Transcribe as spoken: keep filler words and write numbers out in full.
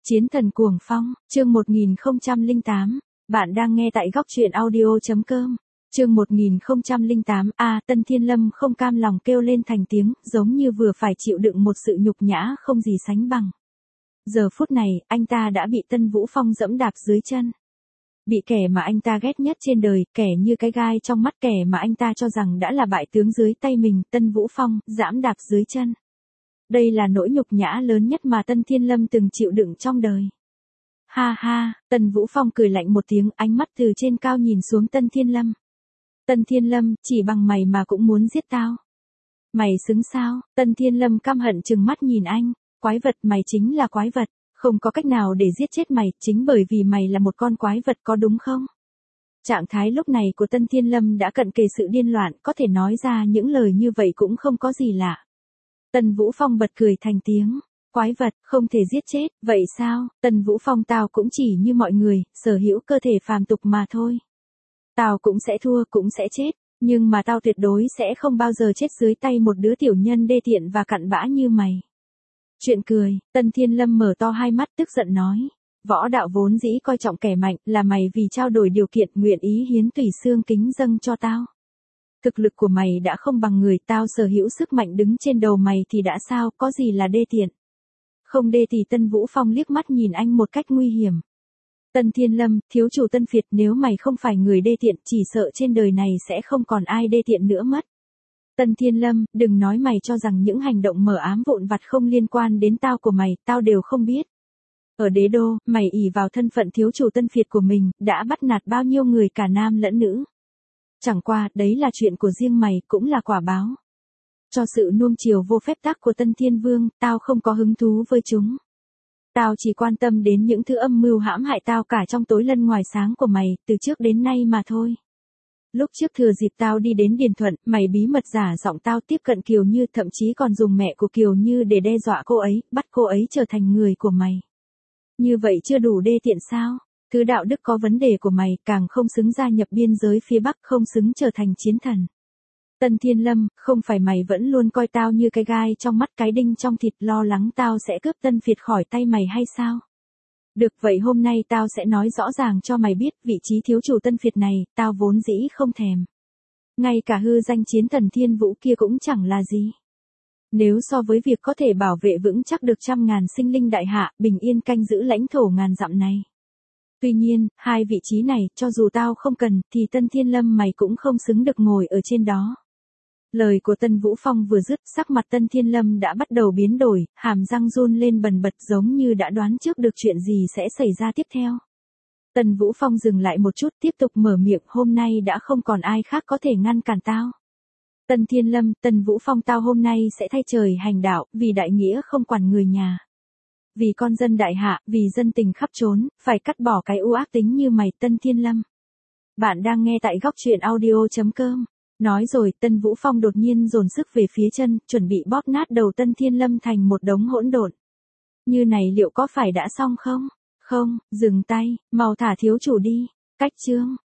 Chiến thần cuồng phong, chương một nghìn không trăm lẻ tám. Bạn đang nghe tại góc truyện audio.com. Chương một nghìn không trăm lẻ tám. A, à, Tân Thiên Lâm không cam lòng kêu lên thành tiếng, giống như vừa phải chịu đựng một sự nhục nhã không gì sánh bằng. Giờ phút này, anh ta đã bị Tân Vũ Phong dẫm đạp dưới chân. Bị kẻ mà anh ta ghét nhất trên đời, kẻ như cái gai trong mắt, kẻ mà anh ta cho rằng đã là bại tướng dưới tay mình, Tân Vũ Phong, giẫm đạp dưới chân. Đây là nỗi nhục nhã lớn nhất mà Tân Thiên Lâm từng chịu đựng trong đời. Ha ha, Tân Vũ Phong cười lạnh một tiếng, ánh mắt từ trên cao nhìn xuống Tân Thiên Lâm. Tân Thiên Lâm, chỉ bằng mày mà cũng muốn giết tao. Mày xứng sao? Tân Thiên Lâm căm hận trừng mắt nhìn anh. Quái vật, mày chính là quái vật. Không có cách nào để giết chết mày, chính bởi vì mày là một con quái vật, có đúng không? Trạng thái lúc này của Tân Thiên Lâm đã cận kề sự điên loạn, có thể nói ra những lời như vậy cũng không có gì lạ. Tân Vũ Phong bật cười thành tiếng. Quái vật, không thể giết chết, vậy sao? Tân Vũ Phong, tao cũng chỉ như mọi người, sở hữu cơ thể phàm tục mà thôi. Tao cũng sẽ thua, cũng sẽ chết, nhưng mà tao tuyệt đối sẽ không bao giờ chết dưới tay một đứa tiểu nhân đê tiện và cặn bã như mày. Chuyện cười, Tân Thiên Lâm mở to hai mắt tức giận nói. Võ đạo vốn dĩ coi trọng kẻ mạnh, là mày vì trao đổi điều kiện nguyện ý hiến tủy xương kính dâng cho tao. Thực lực của mày đã không bằng người, tao sở hữu sức mạnh đứng trên đầu mày thì đã sao, có gì là đê tiện. Không đê thì Tân Vũ Phong liếc mắt nhìn anh một cách nguy hiểm. Tân Thiên Lâm, thiếu chủ Tân Việt, nếu mày không phải người đê tiện, chỉ sợ trên đời này sẽ không còn ai đê tiện nữa mất. Tân Thiên Lâm, đừng nói mày cho rằng những hành động mờ ám vụn vặt không liên quan đến tao của mày, tao đều không biết. Ở đế đô, mày ỷ vào thân phận thiếu chủ Tân Việt của mình, đã bắt nạt bao nhiêu người cả nam lẫn nữ. Chẳng qua, đấy là chuyện của riêng mày, cũng là quả báo. Cho sự nuông chiều vô phép tắc của Tân Thiên Vương, tao không có hứng thú với chúng. Tao chỉ quan tâm đến những thứ âm mưu hãm hại tao cả trong tối lân ngoài sáng của mày, từ trước đến nay mà thôi. Lúc trước thừa dịp tao đi đến Điền Thuận, mày bí mật giả giọng tao tiếp cận Kiều Như, thậm chí còn dùng mẹ của Kiều Như để đe dọa cô ấy, bắt cô ấy trở thành người của mày. Như vậy chưa đủ đê tiện sao? Thứ đạo đức có vấn đề của mày, càng không xứng gia nhập biên giới phía Bắc, không xứng trở thành chiến thần. Tân Thiên Lâm, không phải mày vẫn luôn coi tao như cái gai trong mắt, cái đinh trong thịt, lo lắng tao sẽ cướp Tân Việt khỏi tay mày hay sao? Được, vậy hôm nay tao sẽ nói rõ ràng cho mày biết, vị trí thiếu chủ Tân Việt này, tao vốn dĩ không thèm. Ngay cả hư danh chiến thần Thiên Vũ kia cũng chẳng là gì. Nếu so với việc có thể bảo vệ vững chắc được trăm ngàn sinh linh đại hạ, bình yên canh giữ lãnh thổ ngàn dặm này. Tuy nhiên, hai vị trí này, cho dù tao không cần, thì Tân Thiên Lâm mày cũng không xứng được ngồi ở trên đó. Lời của Tân Vũ Phong vừa dứt, sắc mặt Tân Thiên Lâm đã bắt đầu biến đổi, hàm răng run lên bần bật giống như đã đoán trước được chuyện gì sẽ xảy ra tiếp theo. Tân Vũ Phong dừng lại một chút, tiếp tục mở miệng, hôm nay đã không còn ai khác có thể ngăn cản tao. Tân Thiên Lâm, Tân Vũ Phong, tao hôm nay sẽ thay trời hành đạo, vì đại nghĩa không quản người nhà. Vì con dân đại hạ, vì dân tình khắp trốn, phải cắt bỏ cái u ác tính như mày, Tân Thiên Lâm. Bạn đang nghe tại góc truyện audio.com. Nói rồi, Tân Vũ Phong đột nhiên dồn sức về phía chân, chuẩn bị bóp nát đầu Tân Thiên Lâm thành một đống hỗn độn. Như này liệu có phải đã xong không? Không, dừng tay, mau thả thiếu chủ đi. Cách chương.